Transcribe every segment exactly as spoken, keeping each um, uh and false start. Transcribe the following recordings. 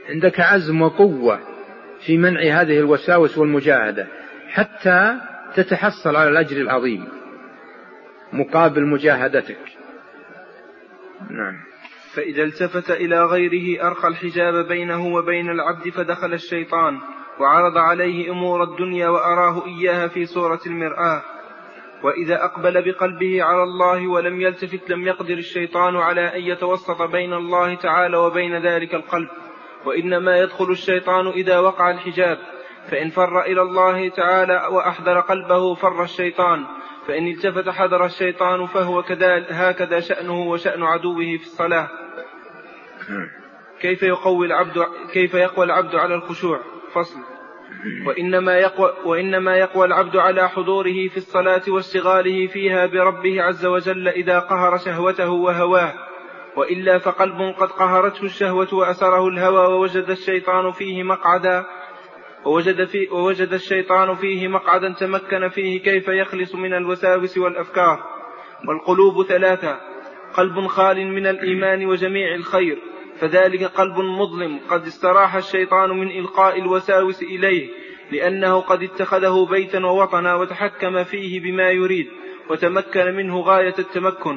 عندك عزم وقوة في منع هذه الوساوس والمجاهدة حتى تتحصل على الأجر العظيم مقابل مجاهدتك. نعم. فإذا التفت إلى غيره أرخى الحجاب بينه وبين العبد فدخل الشيطان وعرض عليه أمور الدنيا وأراه إياها في صورة المرآة. وإذا أقبل بقلبه على الله ولم يلتفت لم يقدر الشيطان على أن يتوسط بين الله تعالى وبين ذلك القلب، وإنما يدخل الشيطان إذا وقع الحجاب، فإن فر إلى الله تعالى وأحضر قلبه فر الشيطان، فإن التفت حضر الشيطان، فهو كذلك هكذا شأنه وشأن عدوه في الصلاة. كيف يقوي العبد كيف يقوى العبد على الخشوع؟ فصل. وإنما يقوى, وإنما يقوى العبد على حضوره في الصلاة واشتغاله فيها بربه عز وجل إذا قهر شهوته وهواه، وإلا فقلب قد قهرته الشهوة وأسره الهوى ووجد الشيطان فيه مقعدا ووجد, في ووجد الشيطان فيه مقعدا تمكن فيه كيف يخلص من الوساوس والأفكار. والقلوب ثلاثة: قلب خال من الإيمان وجميع الخير، فذلك قلب مظلم قد استراح الشيطان من إلقاء الوساوس إليه، لأنه قد اتخذه بيتا ووطنا وتحكم فيه بما يريد وتمكن منه غاية التمكن.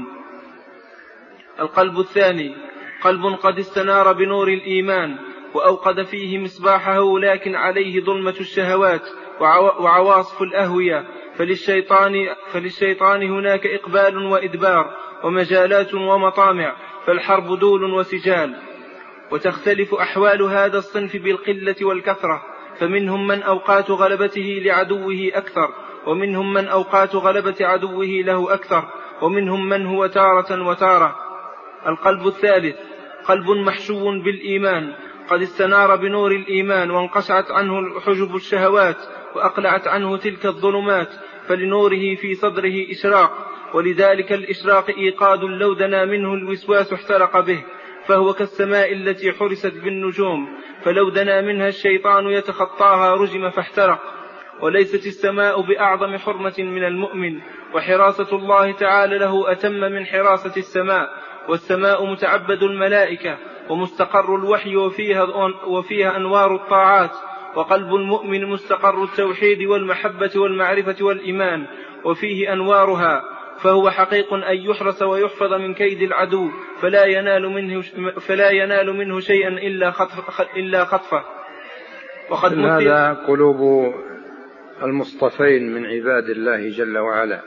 القلب الثاني: قلب قد استنار بنور الإيمان وأوقد فيه مصباحه، لكن عليه ظلمة الشهوات وعواصف الأهوية، فللشيطان, فللشيطان هناك إقبال وإدبار ومجالات ومطامع، فالحرب دول وسجال. وتختلف أحوال هذا الصنف بالقلة والكثرة، فمنهم من أوقات غلبته لعدوه أكثر، ومنهم من أوقات غلبة عدوه له أكثر، ومنهم من هو تارة وتارة. القلب الثالث: قلب محشو بالإيمان قد استنار بنور الإيمان وانقشعت عنه حجب الشهوات وأقلعت عنه تلك الظلمات، فلنوره في صدره إشراق، ولذلك الإشراق إيقاد لو دنا منه الوسواس احترق به، فهو كالسماء التي حرست بالنجوم، فلو دنا منها الشيطان يتخطاها رجم فاحترق. وليست السماء بأعظم حرمة من المؤمن، وحراسة الله تعالى له أتم من حراسة السماء، والسماء متعبد الملائكة ومستقر الوحي وفيها, وفيها أنوار الطاعات، وقلب المؤمن مستقر التوحيد والمحبة والمعرفة والإيمان وفيه أنوارها، فهو حقيق أن يحرس ويحفظ من كيد العدو، فلا ينال منه, فلا ينال منه شيئا إلا, خطف إلا خطفه. وقد هذا قلوب المصطفين من عباد الله جل وعلا،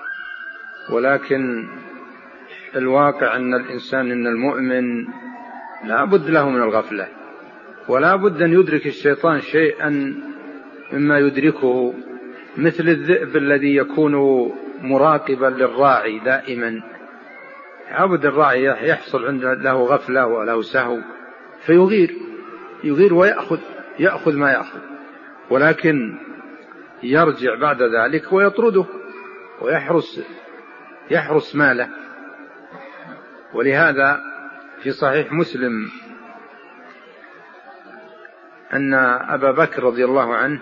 ولكن الواقع أن الإنسان إن المؤمن لا بد له من الغفلة، ولا بد أن يدرك الشيطان شيئا مما يدركه، مثل الذئب الذي يكون مراقبا للراعي دائما. عبد الراعي يحصل عنده له غفلة وله سهو فيغير يغير ويأخذ يأخذ ما يأخذ، ولكن يرجع بعد ذلك ويطرده ويحرس يحرس ماله. ولهذا في صحيح مسلم أن أبا بكر رضي الله عنه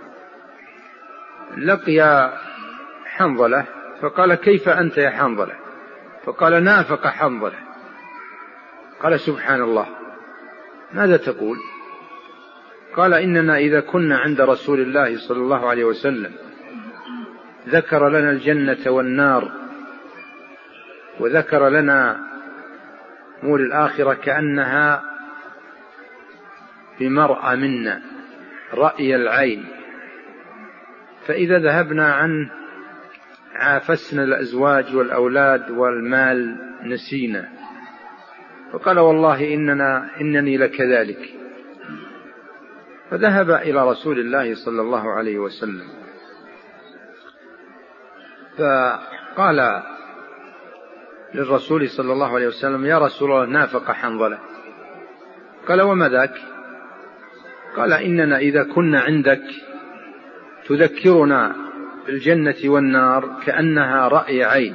لقي حنظلة فقال: كيف أنت يا حنظلة؟ فقال: نافق حنظلة. قال: سبحان الله، ماذا تقول؟ قال: إننا إذا كنا عند رسول الله صلى الله عليه وسلم ذكر لنا الجنة والنار وذكر لنا أمور الآخرة كأنها بمرأى منا رأي العين، فإذا ذهبنا عنه عافسنا الأزواج والأولاد والمال نسينا. فقال: والله إننا إنني لكذلك. فذهب إلى رسول الله صلى الله عليه وسلم فقال للرسول صلى الله عليه وسلم: يا رسول الله، نافق حنظلة. قال: وما ذاك؟ قال: إننا إذا كنا عندك تذكرنا بالجنة والنار كأنها رأي عين،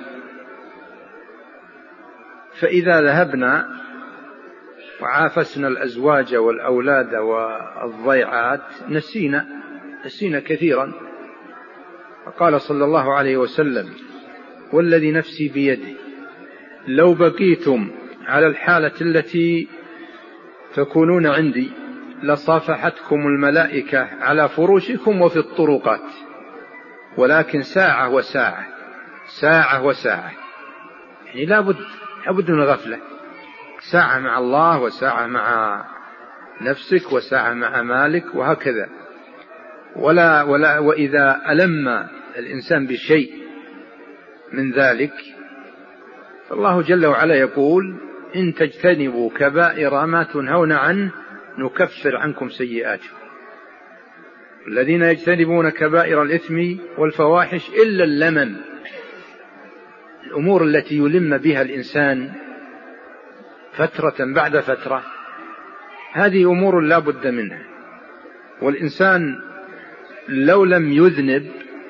فإذا ذهبنا وعافسنا الأزواج والأولاد والضيعات نسينا نسينا كثيرا. فقال صلى الله عليه وسلم: والذي نفسي بيده لو بقيتم على الحالة التي تكونون عندي لصافحتكم الملائكة على فروشكم وفي الطرقات، ولكن ساعة وساعة، ساعة وساعة، يعني لابد لابد من غفلة، ساعة مع الله وساعة مع نفسك وساعة مع مالك وهكذا. ولا ولا وإذا ألم الإنسان بشيء من ذلك فالله جل وعلا يقول: إن تجتنبوا كبائر ما تنهون عنه نكفر عنكم سيئاتكم. الذين يجتنبون كبائر الإثم والفواحش إلا اللمم، الأمور التي يلم بها الإنسان فترة بعد فترة، هذه أمور لا بد منها. والإنسان لو لم يذنب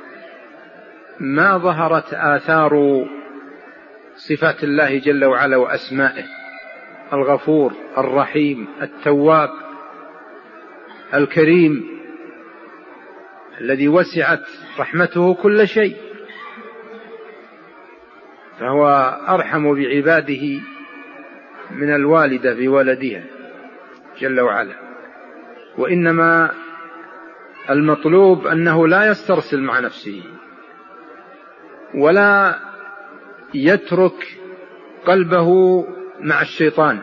ما ظهرت آثار صفات الله جل وعلا وأسمائه: الغفور، الرحيم، التواب، الكريم، الذي وسعت رحمته كل شيء، فهو أرحم بعباده من الوالدة بولدها جل وعلا. وإنما المطلوب أنه لا يسترسل مع نفسه ولا يترك قلبه مع الشيطان،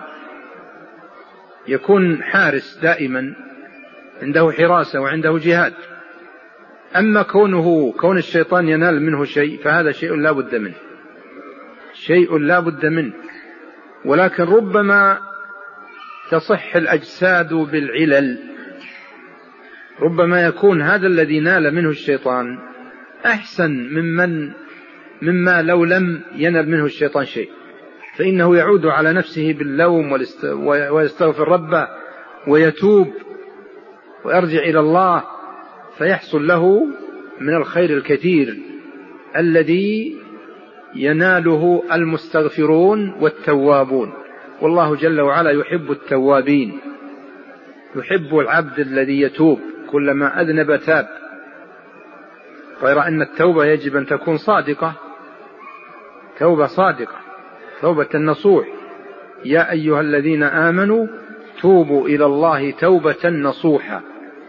يكون حارس دائما، عنده حراسة وعنده جهاد. أما كونه كون الشيطان ينال منه شيء فهذا شيء لا بد منه، شيء لا بد منه. ولكن ربما تصح الأجساد بالعلل، ربما يكون هذا الذي نال منه الشيطان أحسن ممن مما لو لم ينل منه الشيطان شيء، فإنه يعود على نفسه باللوم ويستغفر ربه ويتوب ويرجع إلى الله، فيحصل له من الخير الكثير الذي يناله المستغفرون والتوابون. والله جل وعلا يحب التوابين، يحب العبد الذي يتوب كلما أذنب تاب، غير أن التوبة يجب أن تكون صادقة، توبة صادقة، توبة النصوح: يا أيها الذين آمنوا توبوا إلى الله توبة نصوحا.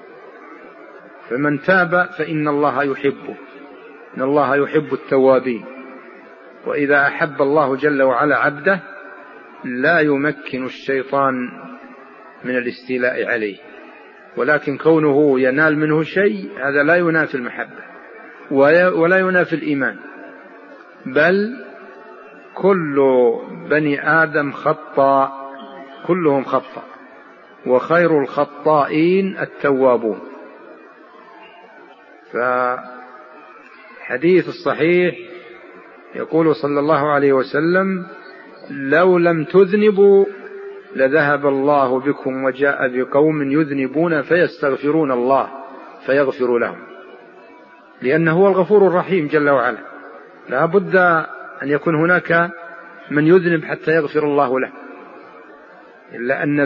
فمن تاب فإن الله يحبه، إن الله يحب التوابين. وإذا أحب الله جل وعلا عبده لا يمكن الشيطان من الاستيلاء عليه، ولكن كونه ينال منه شيء هذا لا ينافي المحبة ولا ينافي الإيمان، بل كل بني آدم خطاء، كلهم خطاء، وخير الخطائين التوابون. فحديث الصحيح يقول صلى الله عليه وسلم: لو لم تذنبوا لذهب الله بكم وجاء بقوم يذنبون فيستغفرون الله فيغفر لهم، لأنه هو الغفور الرحيم جل وعلا. لا بد أن يكون هناك من يذنب حتى يغفر الله له، إلا أن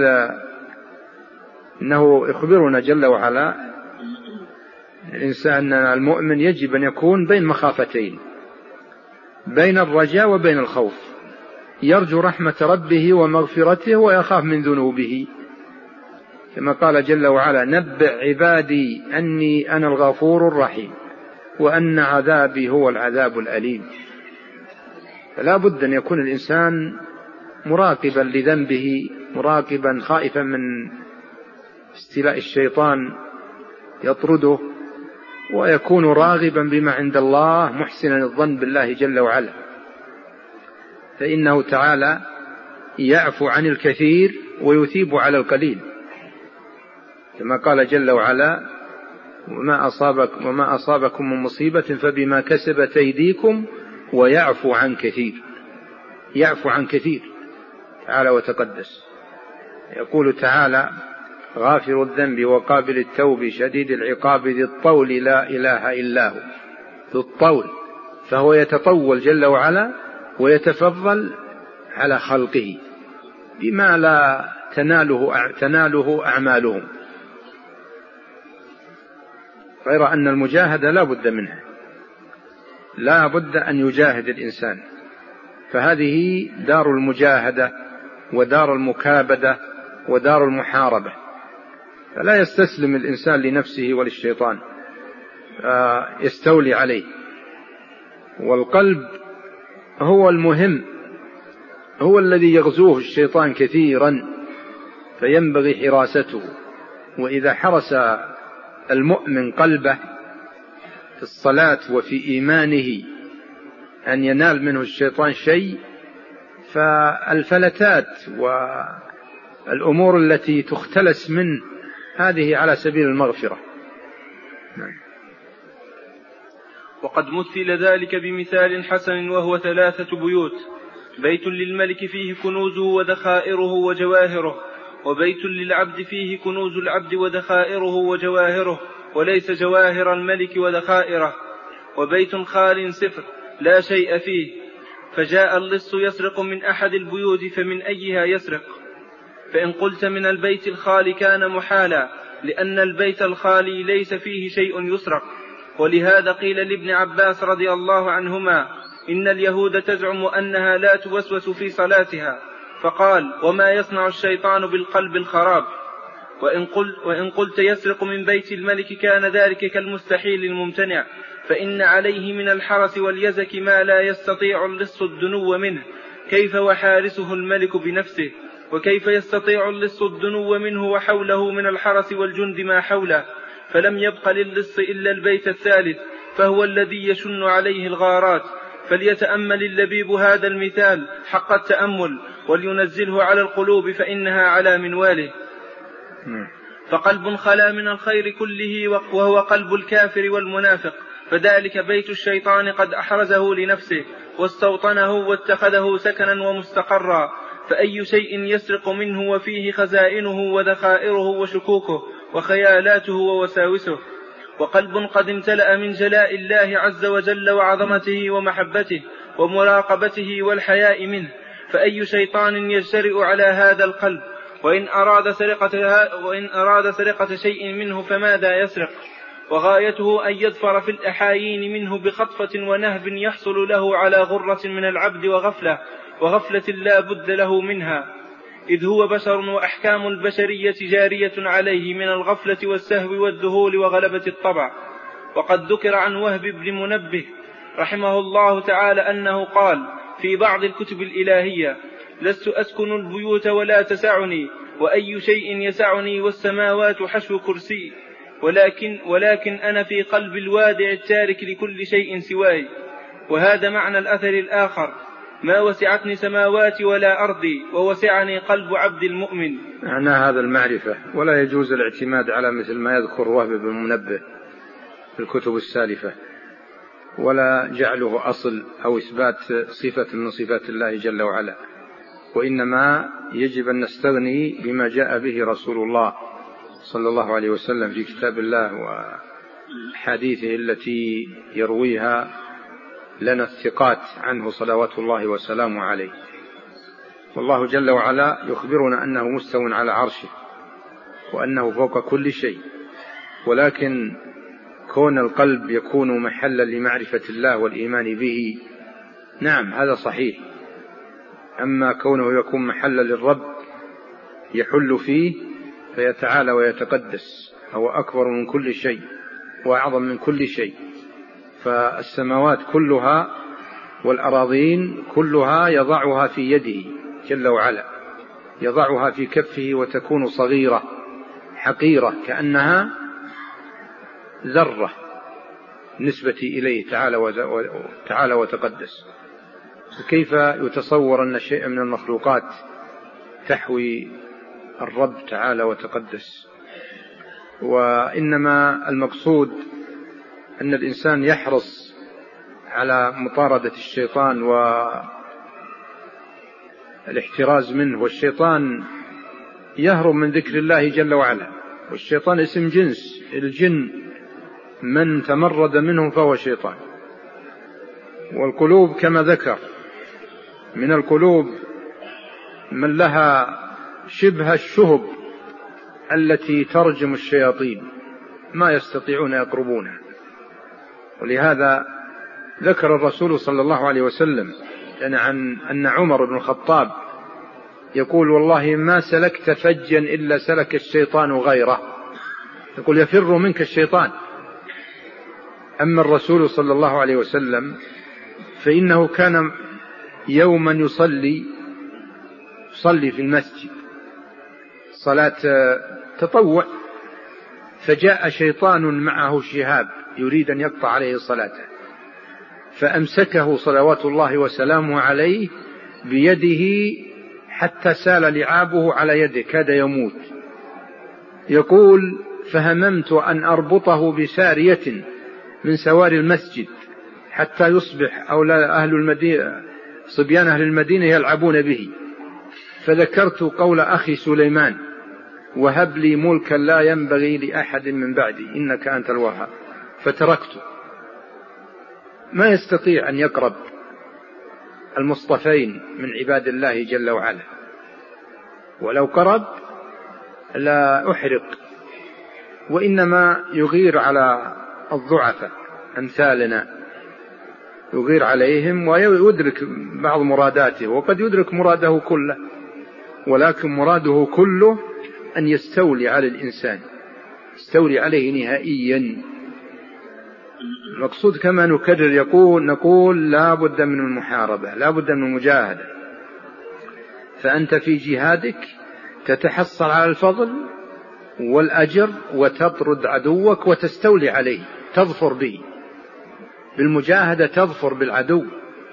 إنه يخبرنا جل وعلا الإنسان المؤمن يجب أن يكون بين مخافتين، بين الرجاء وبين الخوف، يرجو رحمة ربه ومغفرته ويخاف من ذنوبه، كما قال جل وعلا: نبئ عبادي أني أنا الغفور الرحيم وأن عذابي هو العذاب الأليم. فلا بد أن يكون الإنسان مراقبا لذنبه، مراقبا خائفا من استيلاء الشيطان يطرده، ويكون راغبا بما عند الله، محسنا الظن بالله جل وعلا، فإنه تعالى يعفو عن الكثير ويثيب على القليل، كما قال جل وعلا: وما أصابك وما أصابكم من مصيبة فبما كسبت أيديكم ويعفو عن كثير، يعفو عن كثير تعالى وتقدس. يقول تعالى: غافر الذنب وقابل التوب شديد العقاب ذي الطول لا إله إلا هو. ذو الطول، فهو يتطول جل وعلا ويتفضل على خلقه بما لا تناله, تناله أعمالهم، غير أن المجاهدة لا بد منها، لا بد أن يجاهد الإنسان، فهذه دار المجاهدة ودار المكابدة ودار المحاربة. فلا يستسلم الإنسان لنفسه وللشيطان يستولي عليه. والقلب هو المهم، هو الذي يغزوه الشيطان كثيرا، فينبغي حراسته. وإذا حرس المؤمن قلبه في الصلاة وفي إيمانه أن ينال منه الشيطان شيء، فالفلتات والأمور التي تختلس منه هذه على سبيل المغفرة. وقد مثل ذلك بمثال حسن، وهو ثلاثة بيوت: بيت للملك فيه كنوزه وذخائره وجواهره، وبيت للعبد فيه كنوز العبد وذخائره وجواهره وليس جواهر الملك وذخائره، وبيت خال صفر لا شيء فيه، فجاء اللص يسرق من أحد البيوت فمن أيها يسرق؟ فإن قلت من البيت الخالي كان محالا، لأن البيت الخالي ليس فيه شيء يسرق. ولهذا قيل لابن عباس رضي الله عنهما: إن اليهود تزعم أنها لا توسوس في صلاتها، فقال: وما يصنع الشيطان بالقلب الخراب. وإن قلت, وإن قلت يسرق من بيت الملك كان ذلك كالمستحيل الممتنع، فإن عليه من الحرس واليزك ما لا يستطيع اللص الدنو منه، كيف وحارسه الملك بنفسه؟ وكيف يستطيع اللص الدنو منه وحوله من الحرس والجند ما حوله؟ فلم يبق للص إلا البيت الثالث، فهو الذي يشن عليه الغارات. فليتأمل اللبيب هذا المثال حق التأمل، ولينزله على القلوب، فإنها على منواله. فقلب خلا من الخير كله وهو قلب الكافر والمنافق، فذلك بيت الشيطان قد أحرزه لنفسه واستوطنه واتخذه سكنا ومستقرا. فأي شيء يسرق منه وفيه خزائنه وذخائره وشكوكه وخيالاته ووساوسه. وقلب قد امتلأ من جلاء الله عز وجل وعظمته ومحبته ومراقبته والحياء منه، فأي شيطان يجترئ على هذا القلب؟ وإن أراد سرقة, وإن أراد سرقة شيء منه فماذا يسرق؟ وغايته أن يظفر في الأحايين منه بخطفة ونهب يحصل له على غرة من العبد وغفلة وغفلة لا بد له منها، إذ هو بشر، وأحكام البشرية جارية عليه من الغفلة والسهو والذهول وغلبة الطبع. وقد ذكر عن وهب بن منبه رحمه الله تعالى أنه قال في بعض الكتب الإلهية: لست أسكن البيوت ولا تسعني، وأي شيء يسعني والسماوات حشو كرسي، ولكن, ولكن أنا في قلب الوادع التارك لكل شيء سواي. وهذا معنى الأثر الآخر: ما وسعتني سماواتي ولا أرضي، ووسعني قلب عبد المؤمن. معنى هذا المعرفة، ولا يجوز الاعتماد على مثل ما يذكر وهب بن منبه في الكتب السالفة، ولا جعله أصل أو إثبات صفة من صفات الله جل وعلا، وإنما يجب أن نستغني بما جاء به رسول الله صلى الله عليه وسلم في كتاب الله وحديثه التي يرويها لنا الثقات عنه صلوات الله وسلامه عليه. والله جل وعلا يخبرنا أنه مستو على عرشه وأنه فوق كل شيء، ولكن كون القلب يكون محلا لمعرفة الله والإيمان به، نعم هذا صحيح. أما كونه يكون محلا للرب يحل فيه فيتعالى ويتقدس، هو أكبر من كل شيء وأعظم من كل شيء. فالسماوات كلها والأراضين كلها يضعها في يده جل وعلا، يضعها في كفه وتكون صغيرة حقيرة كأنها ذرة نسبة إليه تعالى وتقدس. كيف يتصور أن شيء من المخلوقات تحوي الرب تعالى وتقدس؟ وإنما المقصود أن الإنسان يحرص على مطاردة الشيطان والاحتراز منه، والشيطان يهرب من ذكر الله جل وعلا، والشيطان اسم جنس، الجن من تمرد منهم فهو شيطان. والقلوب كما ذكر من القلوب من لها شبه الشهب التي ترجم الشياطين ما يستطيعون يقربونها. ولهذا ذكر الرسول صلى الله عليه وسلم يعني عن أن عمر بن الخطاب يقول: والله ما سلكت فجا إلا سلك الشيطان غيره. يقول يفر منك الشيطان. أما الرسول صلى الله عليه وسلم فإنه كان يوما يصلي يصلي في المسجد صلاة تطوع، فجاء شيطان معه شهاب يريد أن يقطع عليه صلاته، فأمسكه صلوات الله وسلامه عليه بيده حتى سال لعابه على يده كاد يموت. يقول فهممت أن أربطه بسارية من سواري المسجد حتى يصبح أولاد أهل المدينة صبيان أهل المدينة يلعبون به، فذكرت قول أخي سليمان وهب لي ملكا لا ينبغي لأحد من بعدي إنك أنت الوهاب، فتركته. ما يستطيع أن يقرب المصطفين من عباد الله جل وعلا، ولو قرب لا أحرق، وإنما يغير على الضعفاء أمثالنا، يغير عليهم ويدرك بعض مراداته، وقد يدرك مراده كله، ولكن مراده كله أن يستولي على الإنسان، يستولي عليه نهائيا. المقصود كما نكرر يقول نقول لا بد من المحاربة، لا بد من المجاهدة. فأنت في جهادك تتحصل على الفضل والأجر وتطرد عدوك وتستولي عليه، تظفر به بالمجاهدة، تظفر بالعدو،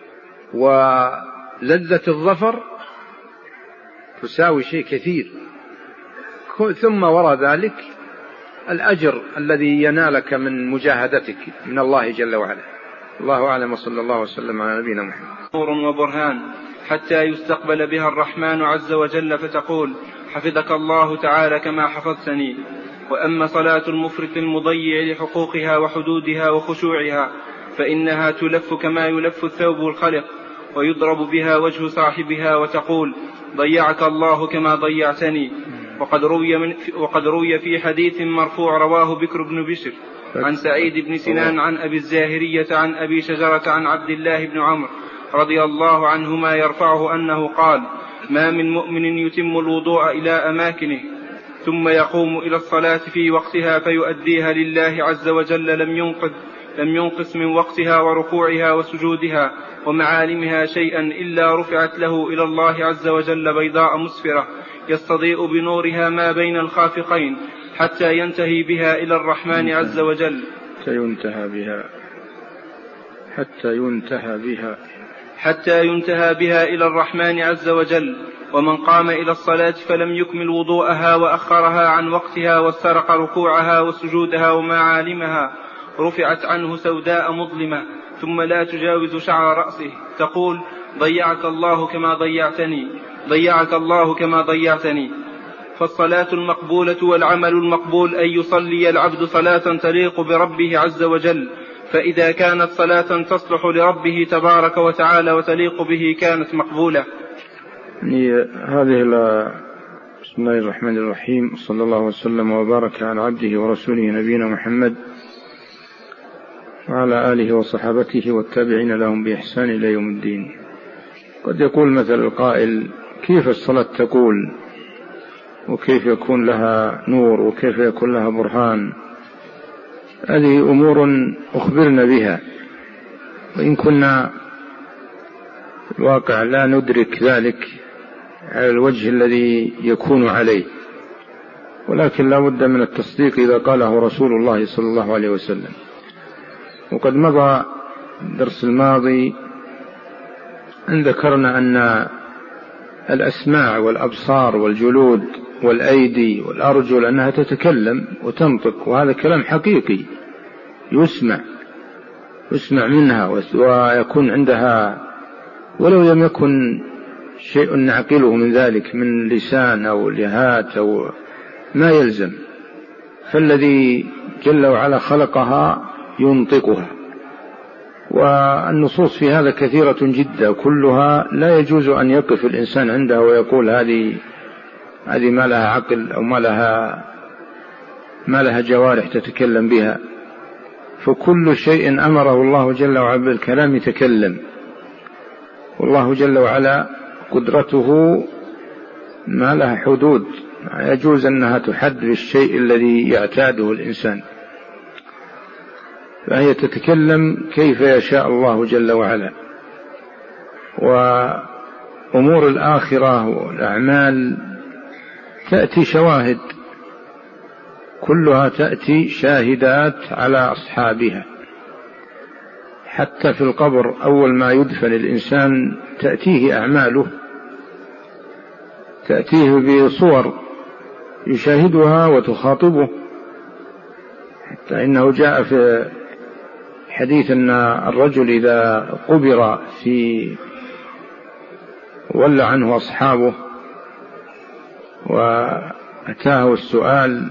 ولذة الظفر تساوي شيء كثير. ثم وراء ذلك الأجر الذي ينالك من مجاهدتك من الله جل وعلا. الله أعلم، وصلى الله وسلم على نبينا محمد. نور وبرهان حتى يستقبل بها الرحمن عز وجل فتقول حفظك الله تعالى كما حفظتني. وأما صلاة المفرط المضيع لحقوقها وحدودها وخشوعها فإنها تلف كما يلف الثوب الخلق، ويضرب بها وجه صاحبها وتقول ضيعك الله كما ضيعتني. وقد روي, من وقد روي في حديث مرفوع رواه بكر بن بشر عن سعيد بن سنان عن أبي الزاهرية عن أبي شجرة عن عبد الله بن عمرو رضي الله عنهما يرفعه أنه قال ما من مؤمن يتم الوضوء إلى أماكنه ثم يقوم إلى الصلاة في وقتها فيؤديها لله عز وجل لم ينقذ لم ينقص من وقتها وركوعها وسجودها ومعالمها شيئا إلا رفعت له إلى الله عز وجل بيضاء مسفرة يستضيء بنورها ما بين الخافقين حتى ينتهي بها إلى الرحمن عز وجل حتى ينتهى بها حتى ينتهى بها حتى ينتهى بها إلى الرحمن عز وجل. ومن قام إلى الصلاة فلم يكمل وضوءها وأخرها عن وقتها واسترق ركوعها وسجودها ومعالمها رفعت عنه سوداء مظلمة ثم لا تجاوز شعر رأسه تقول ضيعك الله كما ضيعتني ضيعك الله كما ضيعتني. فالصلاة المقبولة والعمل المقبول أن يصلي العبد صلاة تليق بربه عز وجل، فإذا كانت صلاة تصلح لربه تبارك وتعالى وتليق به كانت مقبولة. يعني هذه بسم الله الرحمن الرحيم، صلى الله وسلم وبارك على عبده ورسوله نبينا محمد وعلى آله وصحابته والتابعين لهم بإحسان إلى يوم الدين. قد يقول مثل القائل كيف الصلاة تقول وكيف يكون لها نور وكيف يكون لها برهان؟ هذه أمور أخبرنا بها، وإن كنا في الواقع لا ندرك ذلك على الوجه الذي يكون عليه، ولكن لا بد من التصديق إذا قاله رسول الله صلى الله عليه وسلم. وقد مضى الدرس الماضي أن ذكرنا أن الأسماع والأبصار والجلود والأيدي والأرجل أنها تتكلم وتنطق، وهذا كلام حقيقي يسمع يسمع منها ويكون عندها ولو لم يكن شيء نعقله من ذلك من لسان أو لهات أو ما يلزم، فالذي جل وعلا خلقها ينطقها. والنصوص في هذا كثيرة جدا كلها لا يجوز أن يقف الإنسان عندها ويقول هذه هذه ما لها عقل أو ما لها ما لها جوارح تتكلم بها، فكل شيء أمره الله جل وعلا بالكلام يتكلم. والله جل وعلا قدرته ما لها حدود يجوز أنها تحد بالشيء الذي يعتاده الإنسان، فهي تتكلم كيف يشاء الله جل وعلا. وأمور الآخرة والأعمال تأتي شواهد، كلها تأتي شاهدات على أصحابها. حتى في القبر أول ما يدفن الإنسان تأتيه أعماله، تأتيه بصور يشاهدها وتخاطبه. حتى إنه جاء في حديث أن الرجل إذا قبر في ولى عنه أصحابه وأتاه السؤال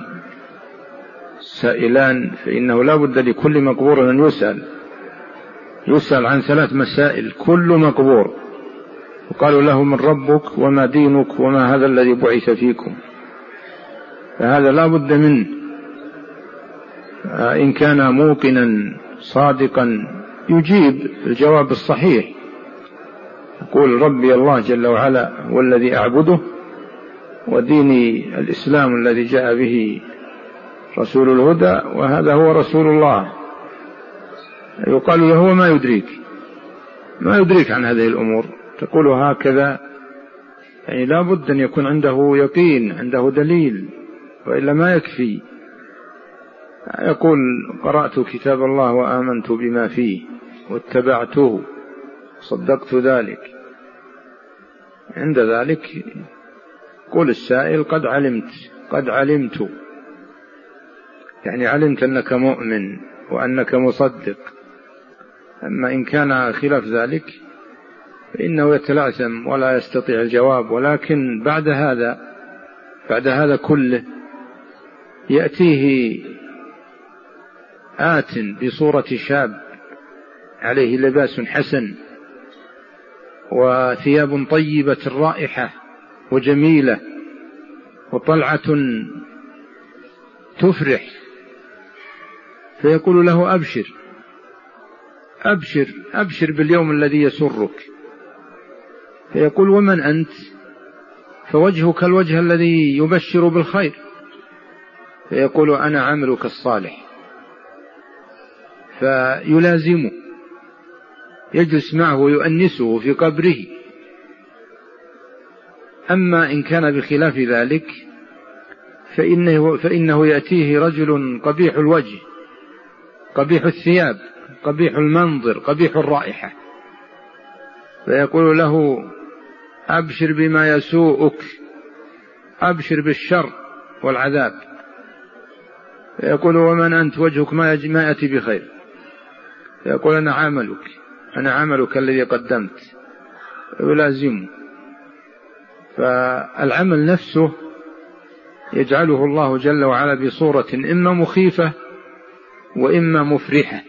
سائلان، فإنه لا بد لكل مقبور أن يسأل يسأل عن ثلاث مسائل كل مقبور. وقالوا له: من ربك وما دينك وما هذا الذي بعث فيكم؟ فهذا لا بد منه، إن كان موقنا صادقا يجيب الجواب الصحيح، يقول: ربي الله جل وعلا والذي أعبده، وديني الإسلام الذي جاء به رسول الهدى، وهذا هو رسول الله. يقال له: وما يدريك ما يدريك عن هذه الأمور؟ تقول هكذا، يعني لا بد أن يكون عنده يقين، عنده دليل، وإلا ما يكفي. يقول: قرأت كتاب الله وآمنت بما فيه واتبعته صدقت ذلك. عند ذلك قول السائل: قد علمت قد علمت يعني علمت أنك مؤمن وأنك مصدق. أما إن كان خلاف ذلك فإنه يتلعثم ولا يستطيع الجواب. ولكن بعد هذا بعد هذا كله يأتيه آت بصورة شاب عليه لباس حسن وثياب طيبة الرائحة وجميلة وطلعة تفرح، فيقول له: أبشر أبشر أبشر باليوم الذي يسرك. فيقول: ومن أنت؟ فوجهك الوجه الذي يبشر بالخير. فيقول: أنا عملك الصالح. فيلازمه، يجلس معه ويؤنسه في قبره. أما إن كان بخلاف ذلك فإنه, فإنه يأتيه رجل قبيح الوجه قبيح الثياب قبيح المنظر قبيح الرائحة، فيقول له: أبشر بما يسوءك، أبشر بالشر والعذاب. فيقول: ومن أنت؟ وجهك ما يأتي بخير. فيقول: أنا عملك أنا عملك الذي قدمت. يلازمه. فالعمل نفسه يجعله الله جل وعلا بصورة إما مخيفة وإما مفرحة.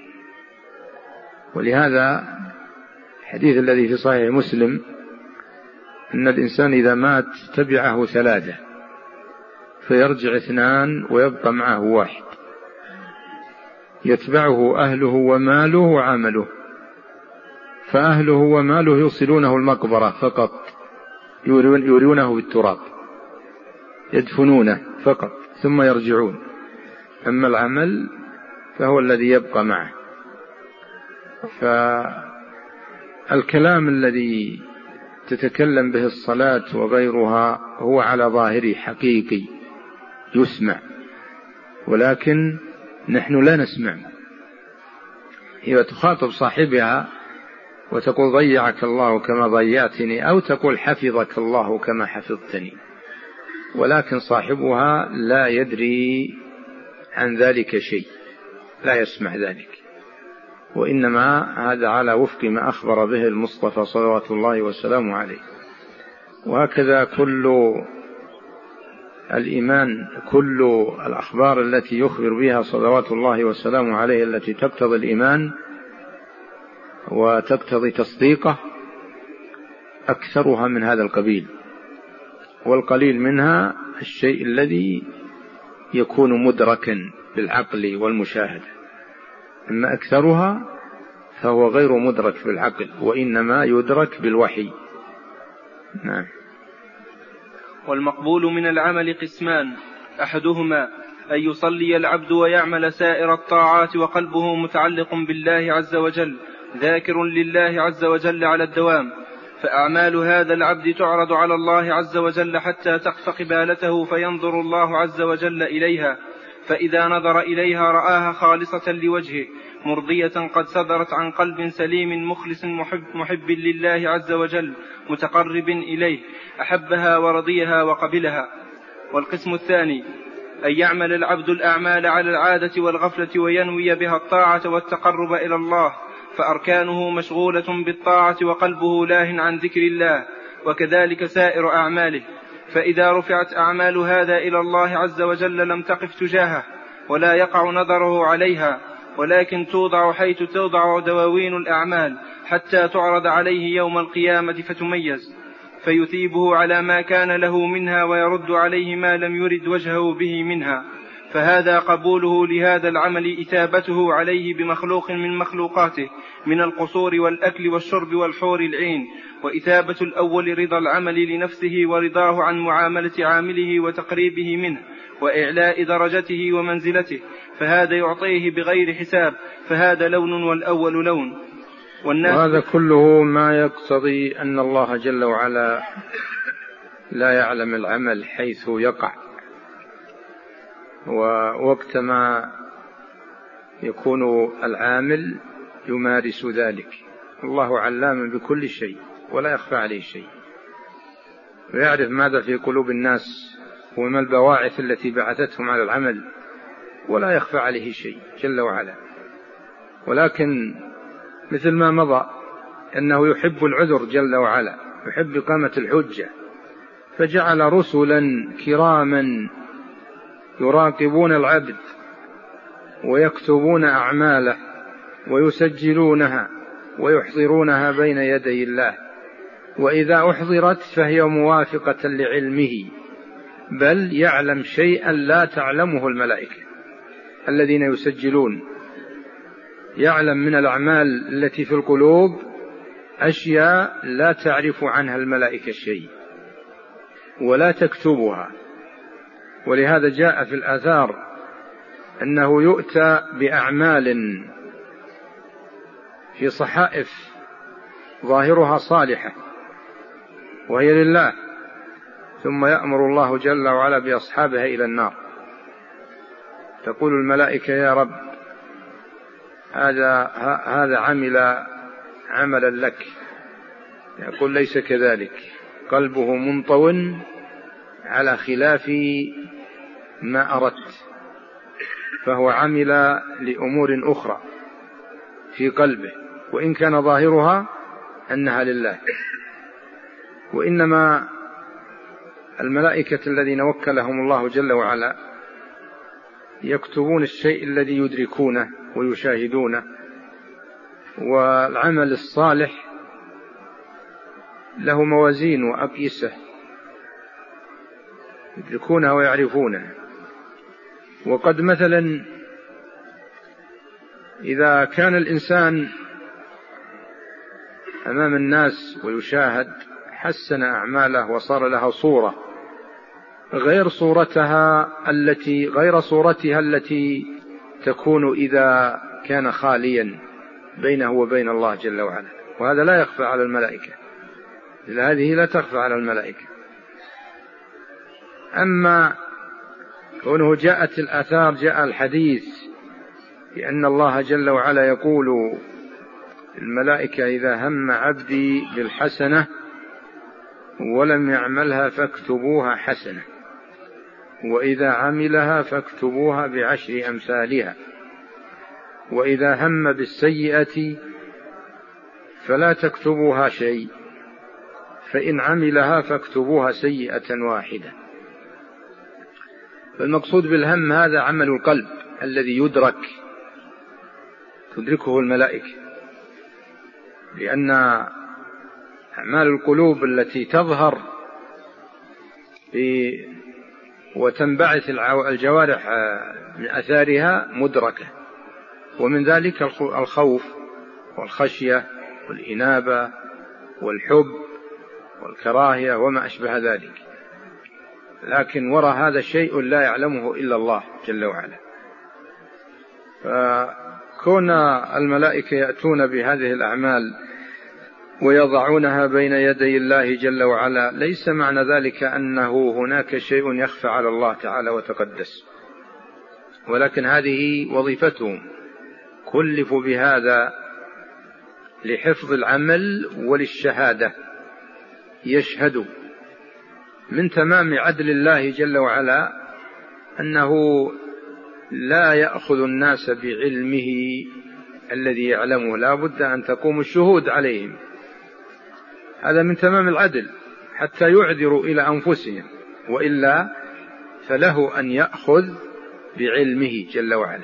ولهذا الحديث الذي في صحيح مسلم أن الإنسان إذا مات تبعه ثلاثة، فيرجع اثنان ويبقى معه واحد، يتبعه أهله وماله وعمله. فأهله وماله يوصلونه المقبرة فقط، يورونه بالتراب، يدفنونه فقط ثم يرجعون. أما العمل فهو الذي يبقى معه. فالكلام الذي تتكلم به الصلاة وغيرها هو على ظاهره حقيقي يسمع، ولكن نحن لا نسمع. هي تخاطب صاحبها وتقول: ضيعك الله كما ضيعتني، أو تقول: حفظك الله كما حفظتني. ولكن صاحبها لا يدري عن ذلك شيء، لا يسمع ذلك، وإنما هذا على وفق ما أخبر به المصطفى صلوات الله وسلامه عليه. وهكذا كل الإيمان، كل الأخبار التي يخبر بها صلوات الله وسلامه عليه التي تقتضي الإيمان وتقتضي تصديقه أكثرها من هذا القبيل، والقليل منها الشيء الذي يكون مدركا بالعقل والمشاهدة. أما أكثرها فهو غير مدرك بالعقل، وإنما يدرك بالوحي. نعم. والمقبول من العمل قسمان: أحدهما أن يصلي العبد ويعمل سائر الطاعات وقلبه متعلق بالله عز وجل ذاكر لله عز وجل على الدوام، فأعمال هذا العبد تعرض على الله عز وجل حتى تخفى قبالته فينظر الله عز وجل إليها، فإذا نظر إليها رآها خالصة لوجهه مرضية قد صدرت عن قلب سليم مخلص محب, محب لله عز وجل متقرب إليه، أحبها ورضيها وقبلها. والقسم الثاني أن يعمل العبد الأعمال على العادة والغفلة وينوي بها الطاعة والتقرب إلى الله، فأركانه مشغولة بالطاعة وقلبه لاهٍ عن ذكر الله، وكذلك سائر أعماله. فإذا رفعت أعمال هذا إلى الله عز وجل لم تقف تجاهه ولا يقع نظره عليها، ولكن توضع حيث توضع دواوين الأعمال حتى تعرض عليه يوم القيامة فتميز، فيثيبه على ما كان له منها ويرد عليه ما لم يرد وجهه به منها. فهذا قبوله لهذا العمل إثابته عليه بمخلوق من مخلوقاته من القصور والأكل والشرب والحور العين، وإثابة الأول رضا العمل لنفسه ورضاه عن معاملة عامله وتقريبه منه وإعلاء درجته ومنزلته، فهذا يعطيه بغير حساب، فهذا لون والأول لون. وهذا كله ما يقتضي أن الله جل وعلا لا يعلم العمل حيث يقع، ووقت ما يكون العامل يمارس ذلك. الله علام بكل شيء ولا يخفى عليه شيء، ويعرف ماذا في قلوب الناس وما البواعث التي بعثتهم على العمل، ولا يخفى عليه شيء جل وعلا. ولكن مثل ما مضى أنه يحب العذر جل وعلا، يحب إقامة الحجة، فجعل رسلا كراما يراقبون العبد ويكتبون أعماله ويسجلونها ويحضرونها بين يدي الله، وإذا أحضرت فهي موافقة لعلمه، بل يعلم شيئا لا تعلمه الملائكة الذين يسجلون. يعلم من الأعمال التي في القلوب أشياء لا تعرف عنها الملائكة شيء ولا تكتبها. ولهذا جاء في الآثار أنه يؤتى بأعمال في صحائف ظاهرها صالحة وهي لله، ثم يأمر الله جل وعلا بأصحابها إلى النار، تقول الملائكة: يا رب، هذا هذا عمل عملا لك. يقول: ليس كذلك، قلبه منطو على خلاف ما أردت، فهو عمل لأمور أخرى في قلبه، وإن كان ظاهرها أنها لله. وإنما الملائكة الذين وكلهم الله جل وعلا يكتبون الشيء الذي يدركونه ويشاهدونه، والعمل الصالح له موازين وأقيسة يدركونها ويعرفونها. وقد مثلا إذا كان الإنسان أمام الناس ويشاهد حسن أعماله وصار لها صورة غير صورتها التي غير صورتها التي تكون إذا كان خاليا بينه وبين الله جل وعلا، وهذا لا يخفى على الملائكة، هذه لا تخفى على الملائكة. أما كونه جاءت الآثار، جاء الحديث بأن الله جل وعلا يقول الملائكة: إذا هم عبدي بالحسنة ولم يعملها فاكتبوها حسنة، وإذا عملها فاكتبوها بعشر أمثالها، وإذا هم بالسيئة فلا تكتبوها شيء، فإن عملها فاكتبوها سيئة واحدة. فالمقصود بالهم هذا عمل القلب الذي يدرك تدركه الملائكة، لأن أعمال القلوب التي تظهر وتنبعث الجوارح من أثارها مدركة، ومن ذلك الخوف والخشية والإنابة والحب والكراهية وما أشبه ذلك. لكن وراء هذا شيء لا يعلمه إلا الله جل وعلا. فكون الملائكة يأتون بهذه الأعمال ويضعونها بين يدي الله جل وعلا ليس معنى ذلك أنه هناك شيء يخفى على الله تعالى وتقدس، ولكن هذه وظيفتهم، كلفوا بهذا لحفظ العمل وللشهادة، يشهدوا. من تمام عدل الله جل وعلا أنه لا يأخذ الناس بعلمه الذي يعلمه، لا بد أن تقوم الشهود عليهم، هذا من تمام العدل حتى يعذروا إلى أنفسهم، وإلا فله أن يأخذ بعلمه جل وعلا،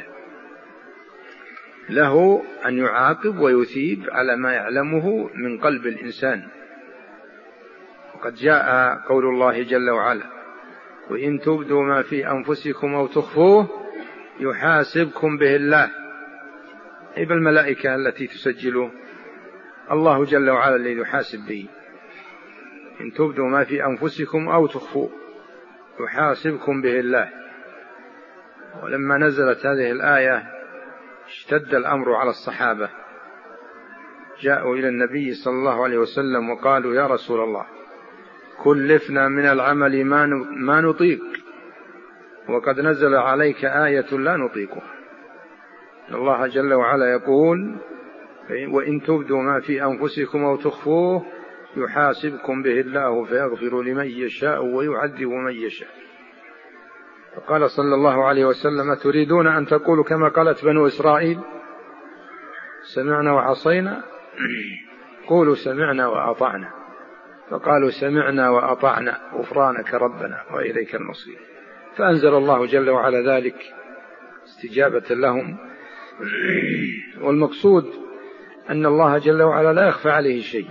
له أن يعاقب ويثيب على ما يعلمه من قلب الإنسان. وقد جاء قول الله جل وعلا: وإن تبدوا ما في أنفسكم أو تخفوه يحاسبكم به الله، أي بالملائكة التي تسجله، الله جل وعلا الذي يحاسب به. إن تبدوا ما في أنفسكم أو تخفوه يحاسبكم به الله. ولما نزلت هذه الآية اشتد الأمر على الصحابة، جاءوا إلى النبي صلى الله عليه وسلم وقالوا: يا رسول الله، كلفنا من العمل ما نطيق، وقد نزل عليك آية لا نطيقها. الله جل وعلا يقول: وإن تبدوا ما في أنفسكم أو تخفوه يحاسبكم به الله فيغفر لمن يشاء ويعذب من يشاء. فقال صلى الله عليه وسلم: تريدون أن تقولوا كما قالت بنو إسرائيل سمعنا وعصينا؟ قولوا سمعنا وأطعنا. فقالوا سمعنا وأطعنا غفرانك ربنا وإليك المصير. فأنزل الله جل وعلا ذلك استجابة لهم. والمقصود أن الله جل وعلا لا يخفى عليه شيء،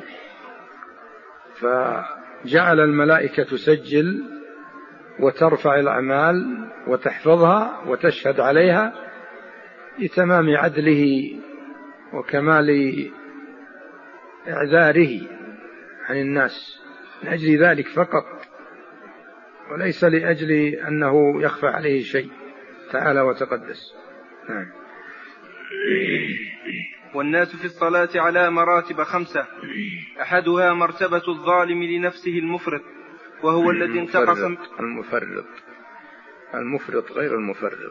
فجعل الملائكة تسجل وترفع الأعمال وتحفظها وتشهد عليها لتمام عدله وكمال إعذاره عن الناس، من أجل ذلك فقط، وليس لأجل أنه يخفى عليه شيء تعالى وتقدس. نعم. والناس في الصلاة على مراتب خمسة، أحدها مرتبة الظالم لنفسه المفرط، وهو الذي انتقص المفرط المفرط غير المفرط.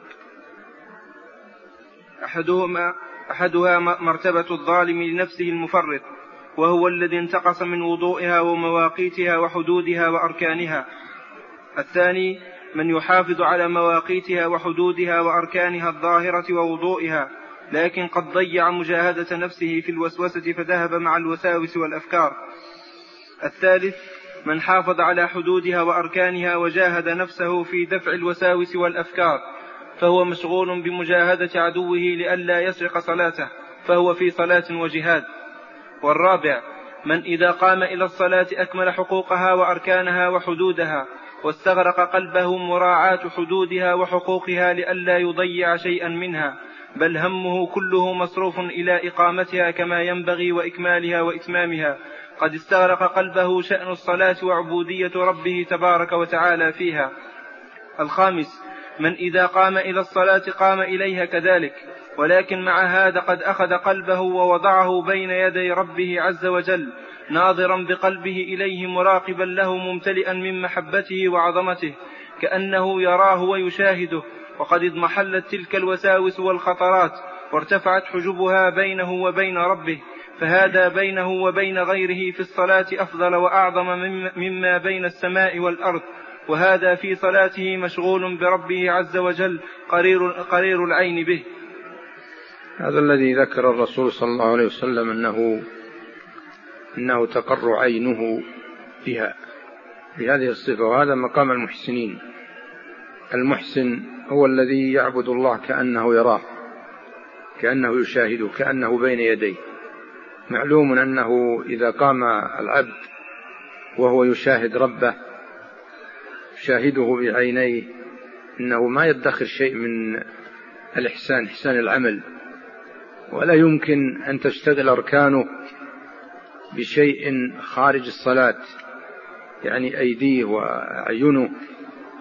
أحدهما أحدها مرتبة الظالم لنفسه المفرط، وهو الذي انتقص من وضوئها ومواقيتها وحدودها وأركانها. الثاني من يحافظ على مواقيتها وحدودها وأركانها الظاهرة ووضوئها، لكن قد ضيع مجاهدة نفسه في الوسوسة فذهب مع الوساوس والأفكار. الثالث من حافظ على حدودها وأركانها وجاهد نفسه في دفع الوساوس والأفكار، فهو مشغول بمجاهدة عدوه لئلا يسرق صلاته، فهو في صلاة وجهاد. والرابع من إذا قام إلى الصلاة أكمل حقوقها وأركانها وحدودها، واستغرق قلبه مراعاة حدودها وحقوقها لئلا يضيع شيئا منها، بل همه كله مصروف إلى إقامتها كما ينبغي وإكمالها وإتمامها. قد استغرق قلبه شأن الصلاة وعبودية ربه تبارك وتعالى فيها. الخامس من إذا قام إلى الصلاة قام إليها كذلك، ولكن مع هذا قد أخذ قلبه ووضعه بين يدي ربه عز وجل، ناظرا بقلبه إليه مراقبا له ممتلئا من محبته وعظمته، كأنه يراه ويشاهده، وقد اضمحلت تلك الوساوس والخطرات وارتفعت حجبها بينه وبين ربه، فهذا بينه وبين غيره في الصلاة أفضل وأعظم مما بين السماء والأرض، وهذا في صلاته مشغول بربه عز وجل قرير, قرير العين به. هذا الذي ذكر الرسول صلى الله عليه وسلم أنه, إنه تقر عينه بها بهذه الصفة، وهذا مقام المحسنين. المحسن هو الذي يعبد الله كأنه يراه، كأنه يشاهده، كأنه بين يديه. معلوم أنه إذا قام العبد وهو يشاهد ربه، يشاهده بعينيه، إنه ما يدخر شيء من الإحسان، إحسان العمل، ولا يمكن أن تشتغل أركانه بشيء خارج الصلاة، يعني أيديه وأعينه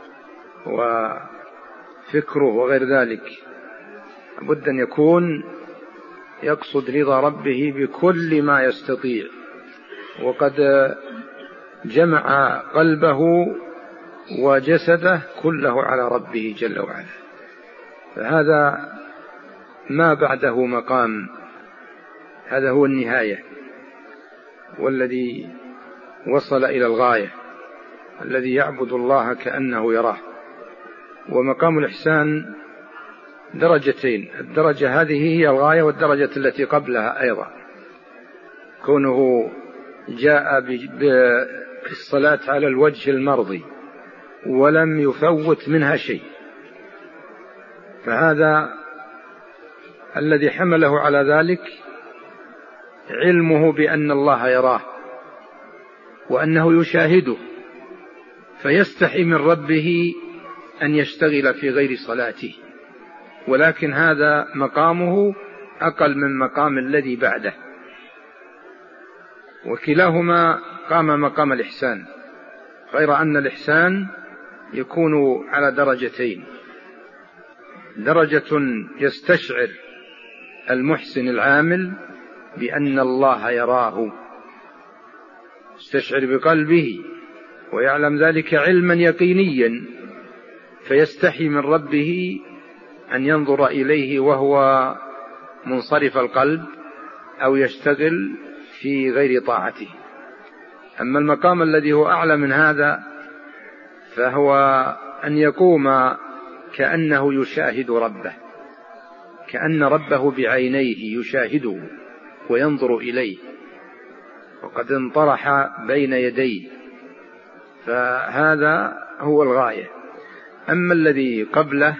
وفكره وغير ذلك، لابد أن يكون يقصد رضا ربه بكل ما يستطيع، وقد جمع قلبه وجسده كله على ربه جل وعلا، فهذا ما بعده مقام، هذا هو النهاية والذي وصل إلى الغاية، الذي يعبد الله كأنه يراه. ومقام الإحسان درجتين، الدرجة هذه هي الغاية، والدرجة التي قبلها أيضا، كونه جاء بالصلاة على الوجه المرضي ولم يفوت منها شيء، فهذا الذي حمله على ذلك علمه بأن الله يراه وأنه يشاهده، فيستحي من ربه أن يشتغل في غير صلاته، ولكن هذا مقامه أقل من مقام الذي بعده، وكلاهما قام مقام الإحسان، غير أن الإحسان يكون على درجتين، درجة يستشعر المحسن العامل بأن الله يراه، يستشعر بقلبه ويعلم ذلك علما يقينيا، فيستحي من ربه أن ينظر إليه وهو منصرف القلب أو يشتغل في غير طاعته. أما المقام الذي هو أعلى من هذا فهو أن يقوم كأنه يشاهد ربه، كأن ربه بعينيه يشاهده وينظر إليه وقد انطرح بين يديه، فهذا هو الغاية. أما الذي قبله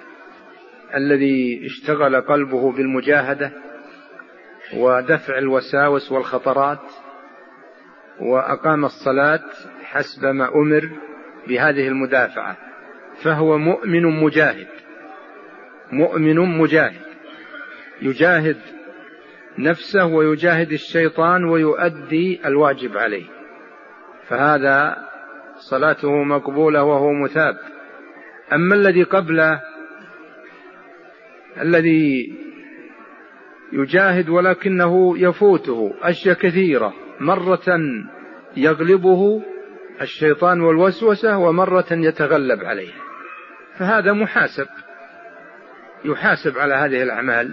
الذي اشتغل قلبه بالمجاهدة ودفع الوساوس والخطرات وأقام الصلاة حسب ما أمر بهذه المدافعة، فهو مؤمن مجاهد، مؤمن مجاهد يجاهد نفسه ويجاهد الشيطان ويؤدي الواجب عليه، فهذا صلاته مقبولة وهو مثاب. أما الذي قبله الذي يجاهد ولكنه يفوته أشياء كثيرة، مرة يغلبه الشيطان والوسوسة ومرة يتغلب عليه، فهذا محاسب، يحاسب على هذه الأعمال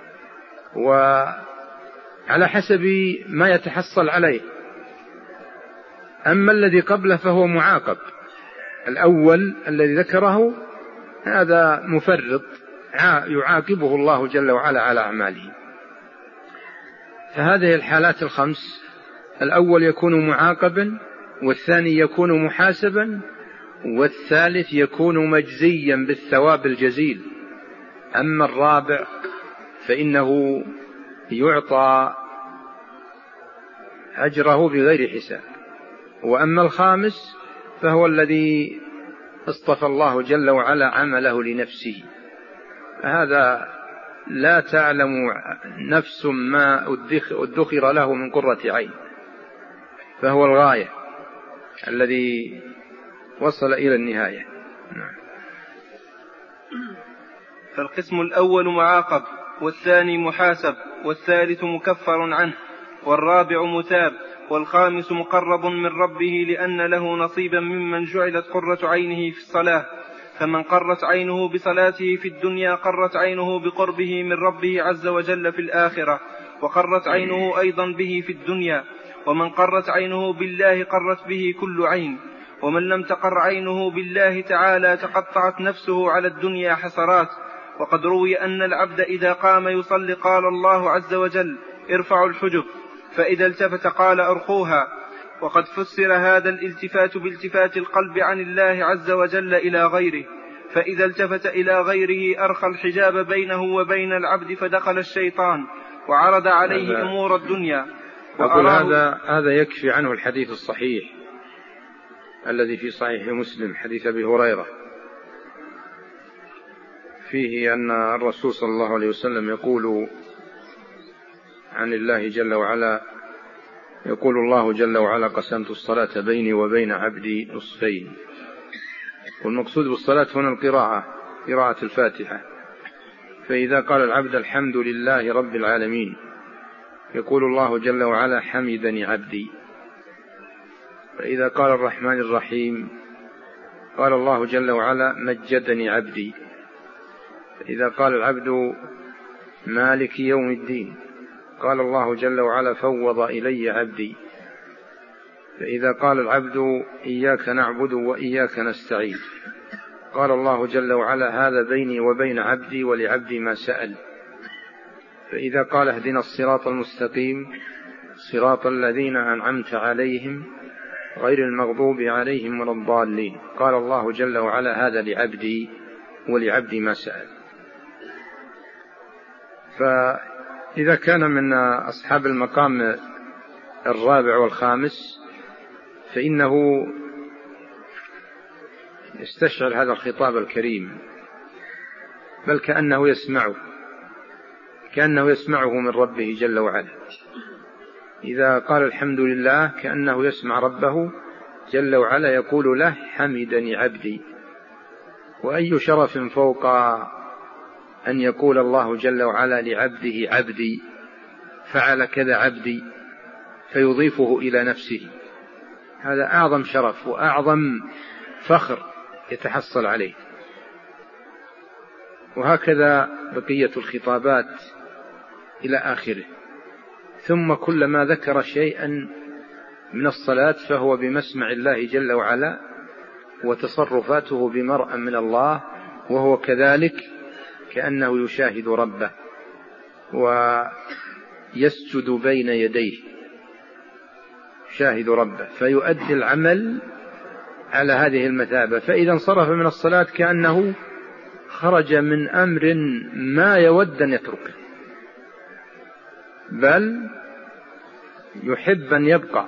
وعلى حسب ما يتحصل عليه. أما الذي قبله فهو معاقب، الأول الذي ذكره هذا مفرط يعاقبه الله جل وعلا على أعماله. فهذه الحالات الخمس، الأول يكون معاقبا، والثاني يكون محاسبا، والثالث يكون مجزيا بالثواب الجزيل. أما الرابع فإنه يعطى أجره بغير حساب. وأما الخامس فهو الذي اصطفى الله جل وعلا عمله لنفسه، هذا لا تعلم نفس ما ادخر له من قرة عين، فهو الغاية الذي وصل إلى النهاية. فالقسم الأول معاقب، والثاني محاسب، والثالث مكفر عنه، والرابع مثاب، والخامس مقرب من ربه لأن له نصيبا ممن جعلت قرة عينه في الصلاة، فمن قرت عينه بصلاته في الدنيا قرت عينه بقربه من ربه عز وجل في الآخرة، وقرت عينه أيضا به في الدنيا. ومن قرت عينه بالله قرت به كل عين، ومن لم تقر عينه بالله تعالى تقطعت نفسه على الدنيا حسرات. وقد روي أن العبد إذا قام يصلي قال الله عز وجل ارفعوا الحجب، فإذا التفت قال أرخوها. وقد فسر هذا الالتفات بالتفات القلب عن الله عز وجل إلى غيره، فإذا التفت إلى غيره أرخى الحجاب بينه وبين العبد فدخل الشيطان وعرض عليه أمور الدنيا. أقول هذا هذا يكفي عنه الحديث الصحيح الذي في صحيح مسلم حديث أبي هريرة، فيه أن الرسول صلى الله عليه وسلم يقول عن الله جل وعلا، يقول الله جل وعلا قسمت الصلاة بيني وبين عبدي نصفين، والمقصود بالصلاة هنا القراءة، قراءة الفاتحة. فإذا قال العبد الحمد لله رب العالمين يقول الله جل وعلا حمدني عبدي. فإذا قال الرحمن الرحيم قال الله جل وعلا مجدني عبدي. فإذا قال العبد مالك يوم الدين قال الله جل وعلا فوض إلي عبدي. فإذا قال العبد إياك نعبد وإياك نستعين قال الله جل وعلا هذا بيني وبين عبدي ولعبدي ما سأل. فإذا قال اهدنا الصراط المستقيم صراط الذين أنعمت عليهم غير المغضوب عليهم ولا الضالين قال الله جل وعلا هذا لعبدي ولعبدي ما سأل. فإذا كان من أصحاب المقام الرابع والخامس فإنه يستشعر هذا الخطاب الكريم، بل كأنه يسمعه كأنه يسمعه من ربه جل وعلا. إذا قال الحمد لله كأنه يسمع ربه جل وعلا يقول له حمدني عبدي. وأي شرف فوق أن يقول الله جل وعلا لعبده عبدي فعل كذا عبدي فيضيفه إلى نفسه. هذا أعظم شرف وأعظم فخر يتحصل عليه. وهكذا بقية الخطابات إلى آخره. ثم كلما ذكر شيئا من الصلاة فهو بمسمع الله جل وعلا وتصرفاته بمرأى من الله، وهو كذلك كأنه يشاهد ربه ويسجد بين يديه يشاهد ربه فيؤدي العمل على هذه المثابة. فإذا انصرف من الصلاة كأنه خرج من أمر ما يود أن يتركه، بل يحب أن يبقى.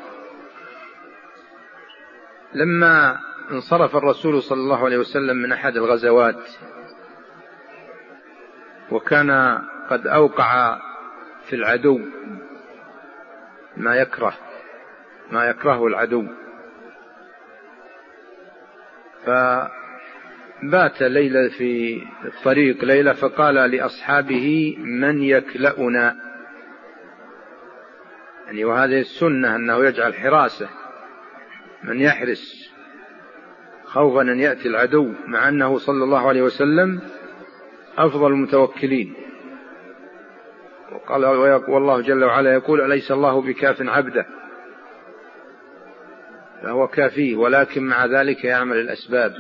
لما انصرف الرسول صلى الله عليه وسلم من أحد الغزوات وكان قد أوقع في العدو ما يكره ما يكرهه العدو، فبات ليلة في الطريق ليلة فقال لأصحابه من يكلأنا، يعني وهذه السنة أنه يجعل حراسة من يحرس خوفا أن يأتي العدو، مع أنه صلى الله عليه وسلم أفضل المتوكلين. وقال والله جل وعلا يقول أليس الله بكاف عبده، فهو كافيه ولكن مع ذلك يعمل الأسباب.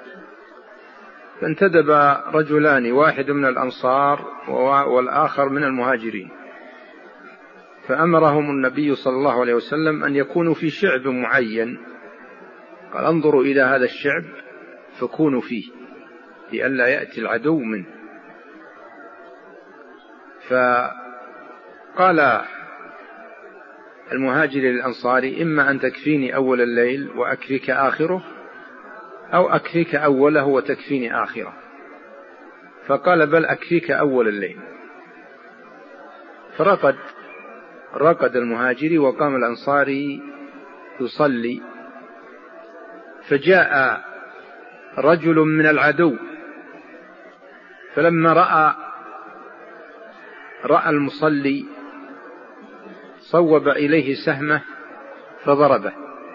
فانتدب رجلان، واحد من الأنصار والآخر من المهاجرين، فأمرهم النبي صلى الله عليه وسلم أن يكونوا في شعب معين. قال انظروا إلى هذا الشعب فكونوا فيه لئلا يأتي العدو منه. فقال المهاجر للأنصاري إما أن تكفيني أول الليل وأكفيك آخره، أو أكفيك أوله وتكفيني آخره. فقال بل أكفيك أول الليل. فرقد رقد المهاجري وقام الأنصاري يصلي. فجاء رجل من العدو فلما رأى رأى المصلي صوب إليه سهمه فضربه،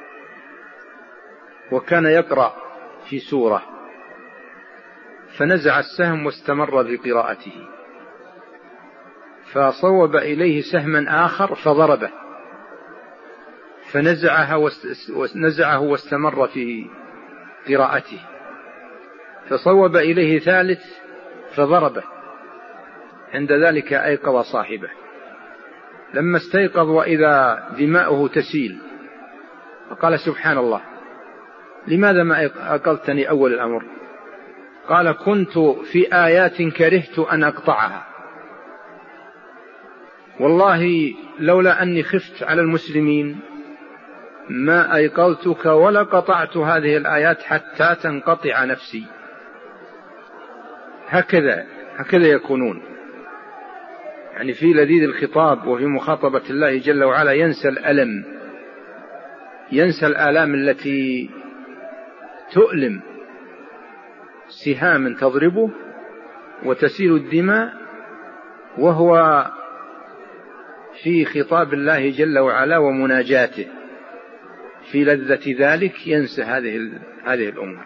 وكان يقرأ في سورة، فنزع السهم واستمر في قراءته، فصوب إليه سهما آخر فضربه، فنزعه ونزعه واستمر في قراءته، فصوب إليه ثالث فضربه. عند ذلك أيقظ صاحبه، لما استيقظ وإذا دماؤه تسيل فقال سبحان الله لماذا ما أيقظتني أول الأمر؟ قال كنت في آيات كرهت أن أقطعها، والله لولا أني خفت على المسلمين ما أيقظتك ولا قطعت هذه الآيات حتى تنقطع نفسي. هكذا هكذا يكونون، يعني في لذيذ الخطاب وفي مخاطبة الله جل وعلا ينسى الألم، ينسى الآلام التي تؤلم سهام تضربه وتسيل الدماء وهو في خطاب الله جل وعلا ومناجاته، في لذة ذلك ينسى هذه هذه الأمور.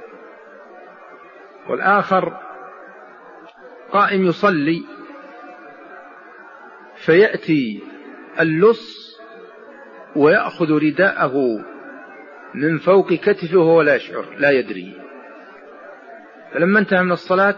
والآخر قائم يصلي فيأتي اللص ويأخذ رداءه من فوق كتفه وهو لا يشعر، لا يدري. فلما انتهى من الصلاة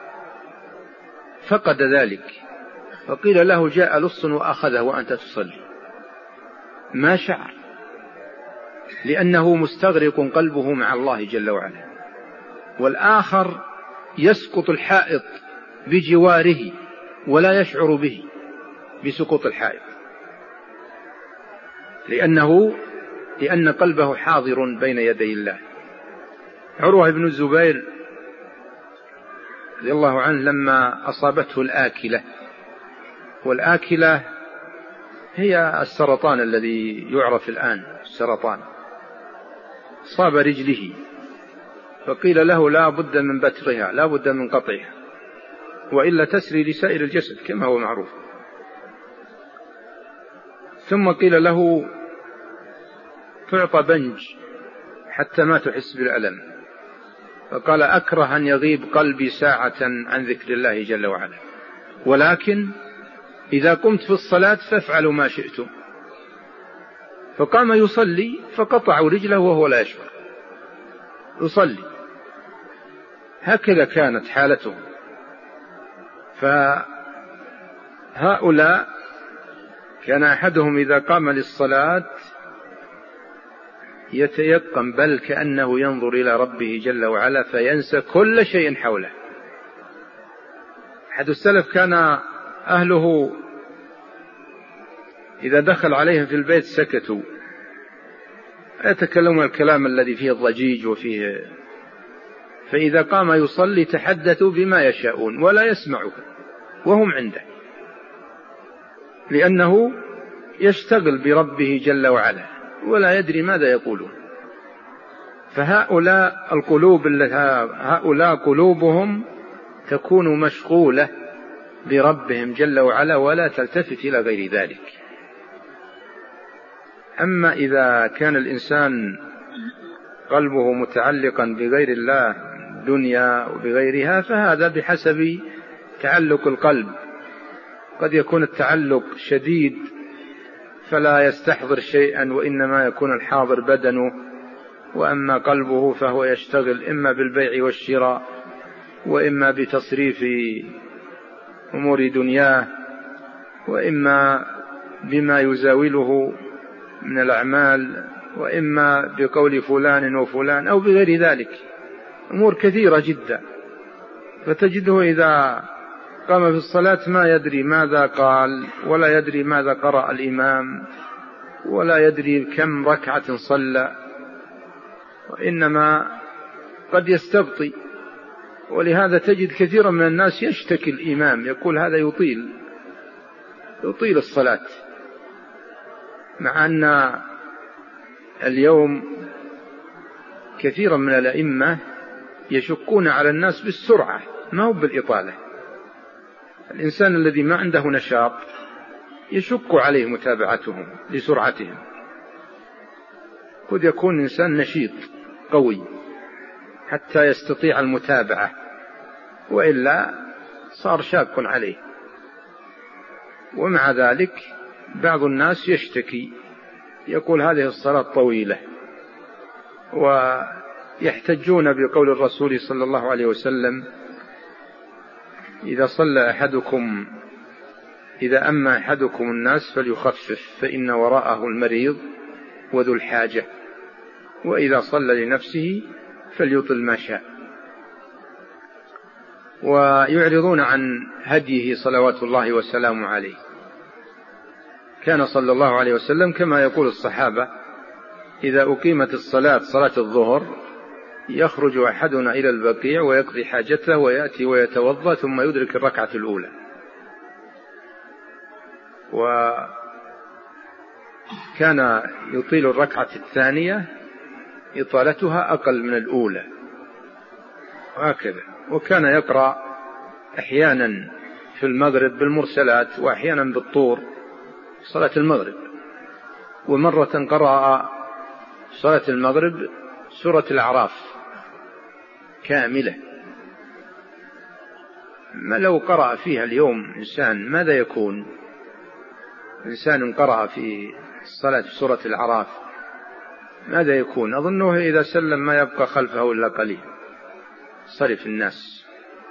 فقد ذلك، فقيل له جاء لص وأخذه وأنت تصلي، ما شعر، لأنه مستغرق قلبه مع الله جل وعلا. والآخر يسقط الحائط بجواره ولا يشعر به بسقوط الحائط، لأنه لأن قلبه حاضر بين يدي الله. عروة بن الزبير رضي الله عنه لما أصابته الآكلة، والآكلة هي السرطان الذي يعرف الآن، السرطان صاب رجله، فقيل له لا بد من بترها، لا بد من قطعها، وإلا تسري لسائر الجسد كما هو معروف. ثم قيل له تعطى بنج حتى ما تحس بالألم، فقال أكره أن يغيب قلبي ساعة عن ذكر الله جل وعلا، ولكن إذا قمت في الصلاة فافعلوا ما شئتم. فقام يصلي فقطعوا رجله وهو لا يشعر، يصلي. هكذا كانت حالته. فهؤلاء كان أحدهم إذا قام للصلاة يتيقن، بل كأنه ينظر إلى ربه جل وعلا فينسى كل شيء حوله. أحد السلف كان أهله إذا دخل عليهم في البيت سكتوا، يتكلمون الكلام الذي فيه الضجيج وفيه، فإذا قام يصلي تحدثوا بما يشاءون ولا يسمعه وهم عنده، لأنه يشتغل بربه جل وعلا ولا يدري ماذا يقولون. فهؤلاء القلوب هؤلاء قلوبهم تكون مشغولة بربهم جل وعلا ولا تلتفت إلى غير ذلك. أما إذا كان الإنسان قلبه متعلقا بغير الله، دنيا وبغيرها، فهذا بحسب تعلق القلب. قد يكون التعلق شديد فلا يستحضر شيئا، وإنما يكون الحاضر بدنه، وأما قلبه فهو يشتغل إما بالبيع والشراء، وإما بتصريف أمور دنياه، وإما بما يزاوله من الأعمال، وإما بقول فلان وفلان أو بغير ذلك، أمور كثيرة جدا. فتجده إذا قام في الصلاة ما يدري ماذا قال، ولا يدري ماذا قرأ الإمام، ولا يدري كم ركعة صلى، وإنما قد يستبطي. ولهذا تجد كثيرا من الناس يشتكي الإمام، يقول هذا يطيل يطيل الصلاة، مع أن اليوم كثيرا من الأئمة يشكون على الناس بالسرعة ما هو بالإطالة. الإنسان الذي ما عنده نشاط يشك عليه متابعتهم لسرعتهم. قد يكون إنسان نشيط قوي حتى يستطيع المتابعة، وإلا صار شاق عليه. ومع ذلك بعض الناس يشتكي، يقول هذه الصلاة طويلة، ويحتجون بقول الرسول صلى الله عليه وسلم إذا صلى أحدكم إذا أما أحدكم الناس فليخفف فإن وراءه المريض وذو الحاجة، وإذا صلى لنفسه فليطل ما شاء. ويعرضون عن هديه صلوات الله وسلامه عليه. كان صلى الله عليه وسلم كما يقول الصحابة إذا أقيمت الصلاة صلاة الظهر يخرج أحدنا إلى البقيع ويقضي حاجته ويأتي ويتوضأ ثم يدرك الركعة الأولى. وكان يطيل الركعة الثانية إطالتها أقل من الأولى، وهكذا. وكان يقرأ أحيانا في المغرب بالمرسلات وأحيانا بالطور صلاة المغرب. ومرة قرأ صلاة المغرب سورة الأعراف كاملة. ما لو قرأ فيها اليوم إنسان ماذا يكون؟ إنسان قرأ في الصلاة في سورة الأعراف ماذا يكون؟ أظنه إذا سلم ما يبقى خلفه إلا قليل، صرف الناس.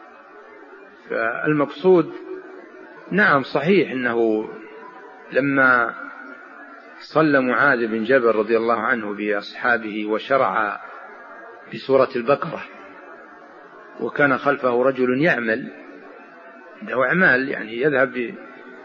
فالمقصود نعم صحيح أنه لما صلى معاذ بن جبل رضي الله عنه بأصحابه وشرع بسورة البقرة وكان خلفه رجل يعمل له أعمال، يعني يذهب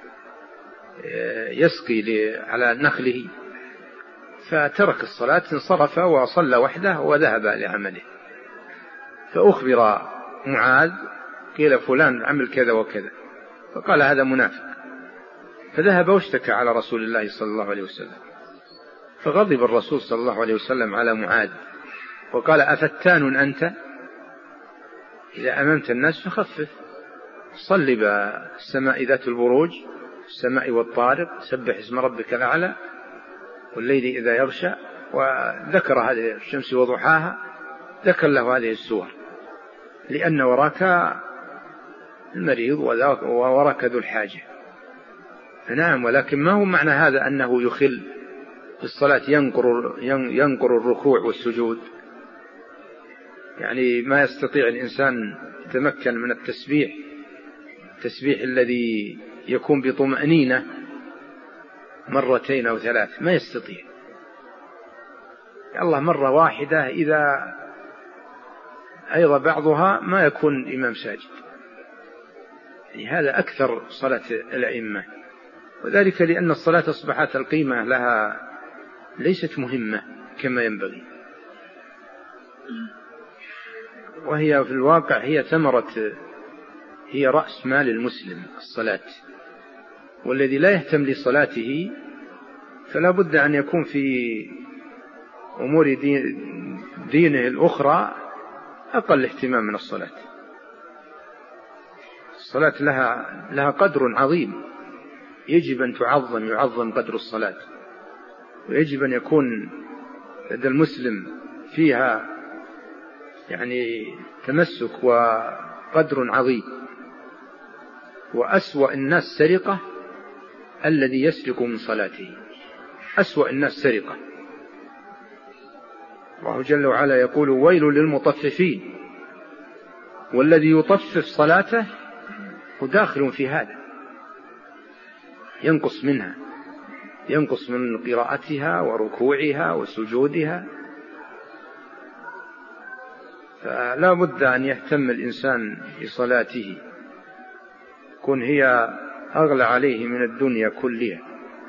يسقي على نخله، فترك الصلاة انصرف وصلى وحده وذهب لعمله. فأخبر معاذ قيل فلان عمل كذا وكذا، فقال هذا منافق، فذهب واشتكى على رسول الله صلى الله عليه وسلم. فغضب الرسول صلى الله عليه وسلم على معاذ وقال أفتان أنت؟ إذا أممت الناس فخفف، صل بالسماء ذات البروج، السماء والطارق، سبح اسم ربك الأعلى، والليل إذا يغشى، وذكر هذه الشمس وضحاها، ذكر له هذه السور، لأن وراك المريض ووراك ذو الحاجة. نعم، ولكن ما هو معنى هذا أنه يخل بالصلاة، ينقر, ينقر الركوع والسجود، يعني ما يستطيع الإنسان يتمكن من التسبيح، التسبيح الذي يكون بطمأنينة مرتين أو ثلاث، ما يستطيع. الله مرة واحدة، إذا أيضا بعضها ما يكون إمام ساجد، يعني هذا أكثر صلاة الأئمة، وذلك لأن الصلاة أصبحت القيمة لها ليست مهمة كما ينبغي، وهي في الواقع هي ثمرة، هي رأس مال المسلم الصلاة، والذي لا يهتم لصلاته فلا بد أن يكون في أمور دين دينه الأخرى أقل اهتمام من الصلاة. الصلاة لها لها قدر عظيم، يجب أن تعظم، يعظم قدر الصلاة، ويجب أن يكون لدى المسلم فيها يعني تمسك وقدر عظيم. وأسوأ الناس سرقة الذي يسرق من صلاته، أسوأ الناس سرقة. الله جل وعلا يقول ويل للمطففين، والذي يطفف صلاته وداخل في هذا، ينقص منها، ينقص من قراءتها وركوعها وسجودها. فلا بد أن يهتم الإنسان بصلاته، كن هي أغلى عليه من الدنيا كلها،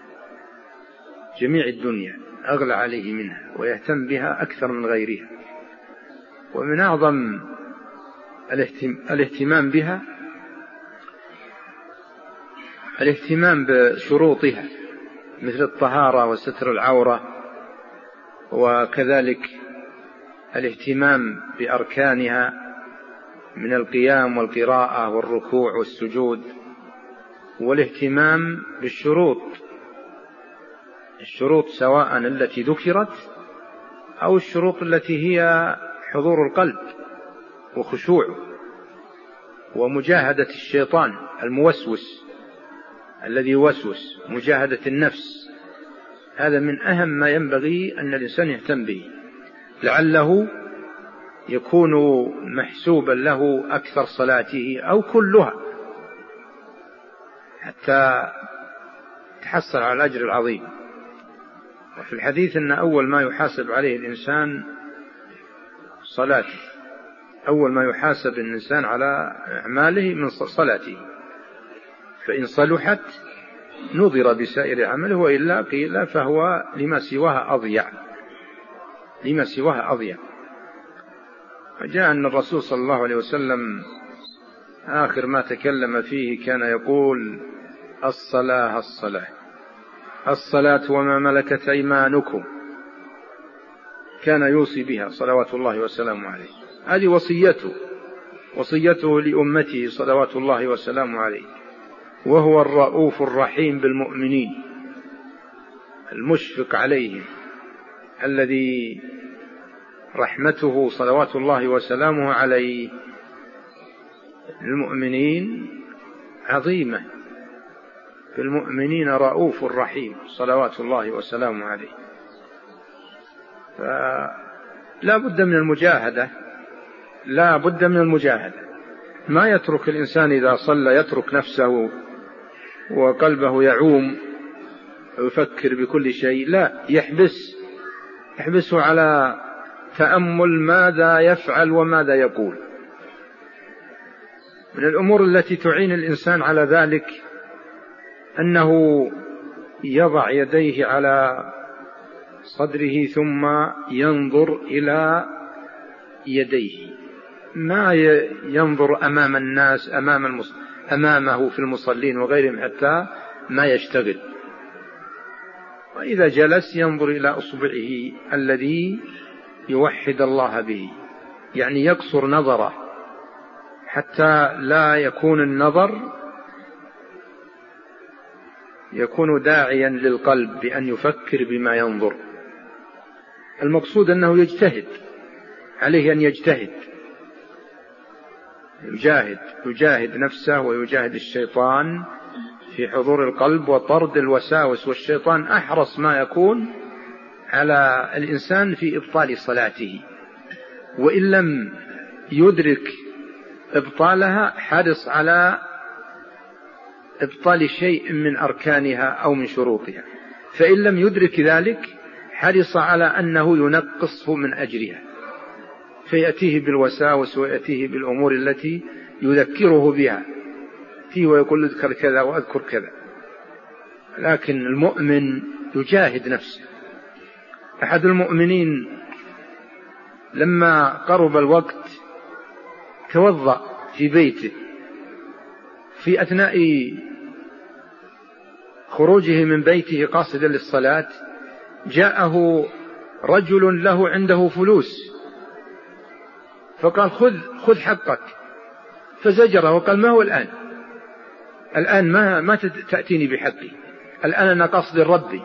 جميع الدنيا أغلى عليه منها، ويهتم بها أكثر من غيرها. ومن أعظم الاهتمام بها الاهتمام بشروطها، مثل الطهارة وستر العورة، وكذلك الاهتمام بأركانها من القيام والقراءة والركوع والسجود، والاهتمام بالشروط، الشروط سواء التي ذكرت أو الشروط التي هي حضور القلب وخشوعه ومجاهدة الشيطان الموسوس الذي يوسوس، مجاهدة النفس. هذا من أهم ما ينبغي أن الإنسان يهتم به، لعله يكون محسوبا له أكثر صلاته أو كلها، حتى تحصل على الأجر العظيم. وفي الحديث أن أول ما يحاسب عليه الإنسان صلاته، أول ما يحاسب الإنسان على أعماله من صلاته، فإن صلحت نظر بسائر عمله، وإلا قيل فهو لما سواها أضيع، لما سواها أضيع. فجاء أن الرسول صلى الله عليه وسلم آخر ما تكلم فيه كان يقول الصلاة الصلاة الصلاة وما ملكت أيمانكم، كان يوصي بها صلوات الله وسلامه عليه. هذه وصيته وصيته لأمته صلوات الله وسلامه عليه، وهو الرؤوف الرحيم بالمؤمنين المشفق عليهم، الذي رحمته صلوات الله وسلامه عليه المؤمنين عظيمة، بالمؤمنين رؤوف رحيم صلوات الله وسلامه عليه. فلا بد من المجاهدة، لا بد من المجاهدة. ما يترك الإنسان إذا صلى يترك نفسه وقلبه يعوم ويفكر بكل شيء، لا، يحبس يحبسه على تأمل ماذا يفعل وماذا يقول. من الأمور التي تعين الإنسان على ذلك أنه يضع يديه على صدره ثم ينظر إلى يديه، ما ينظر أمام الناس أمام المص... أمامه في المصلين وغيرهم حتى ما يشتغل. وإذا جلس ينظر إلى أصبعه الذي يوحد الله به، يعني يقصر نظره حتى لا يكون النظر يكون داعيا للقلب بأن يفكر بما ينظر. المقصود أنه يجتهد، عليه أن يجتهد، يجاهد يجاهد نفسه ويجاهد الشيطان في حضور القلب وطرد الوساوس، والشيطان أحرص ما يكون على الإنسان في إبطال صلاته، وإن لم يدرك إبطالها حرص على إبطال شيء من أركانها أو من شروطها، فإن لم يدرك ذلك حرص على أنه ينقصه من أجرها، فيأتيه بالوساوس ويأتيه بالأمور التي يذكره بها، فيه ويقول اذكر كذا وأذكر كذا. لكن المؤمن يجاهد نفسه. أحد المؤمنين لما قرب الوقت توضأ في بيته، في أثناء خروجه من بيته قاصدا للصلاة جاءه رجل له عنده فلوس، فقال خذ خذ حقك، فزجره وقال ما هو الآن الآن ما ما تأتيني بحقي، الآن أنا قاصد ربي،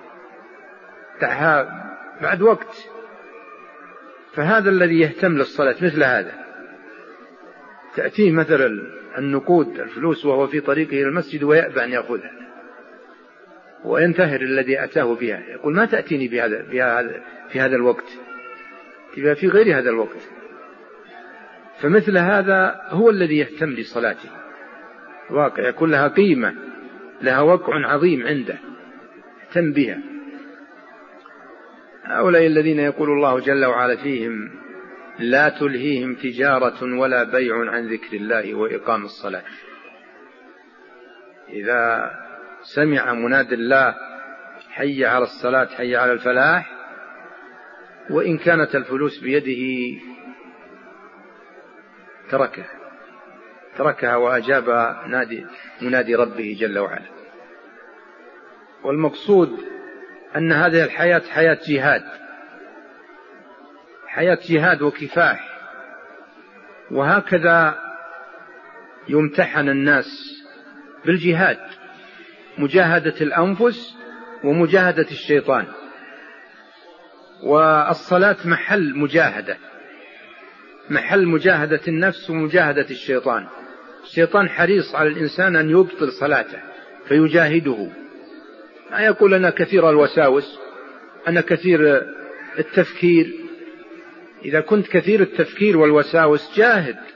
دعها بعد وقت. فهذا الذي يهتم للصلاة مثل هذا، تأتيه مثلا النقود الفلوس وهو في طريقه إلى المسجد ويأبى أن يأخذها، وينتهر الذي أتاه بها، يقول ما تأتيني بهذا بهذا في هذا الوقت، تبقى في غير هذا الوقت. فمثل هذا هو الذي يهتم لصلاته، واقع يكون لها قيمة، لها وقع عظيم عنده، اهتم بها. هؤلاء الذين يقول الله جل وعلا فيهم لا تلهيهم تجارة ولا بيع عن ذكر الله وإقام الصلاة. إذا سمع مناد الله حي على الصلاة حي على الفلاح، وإن كانت الفلوس بيده تركها تركها وأجاب نادي منادي ربه جل وعلا. والمقصود أن هذه الحياة حياة جهاد، حياة جهاد وكفاح، وهكذا يمتحن الناس بالجهاد، مجاهدة الأنفس ومجاهدة الشيطان. والصلاة محل مجاهدة، محل مجاهدة النفس ومجاهدة الشيطان. الشيطان حريص على الإنسان أن يبطل صلاته فيجاهده، ما يقول أنا كثير الوساوس، أنا كثير التفكير. إذا كنت كثير التفكير والوساوس جاهد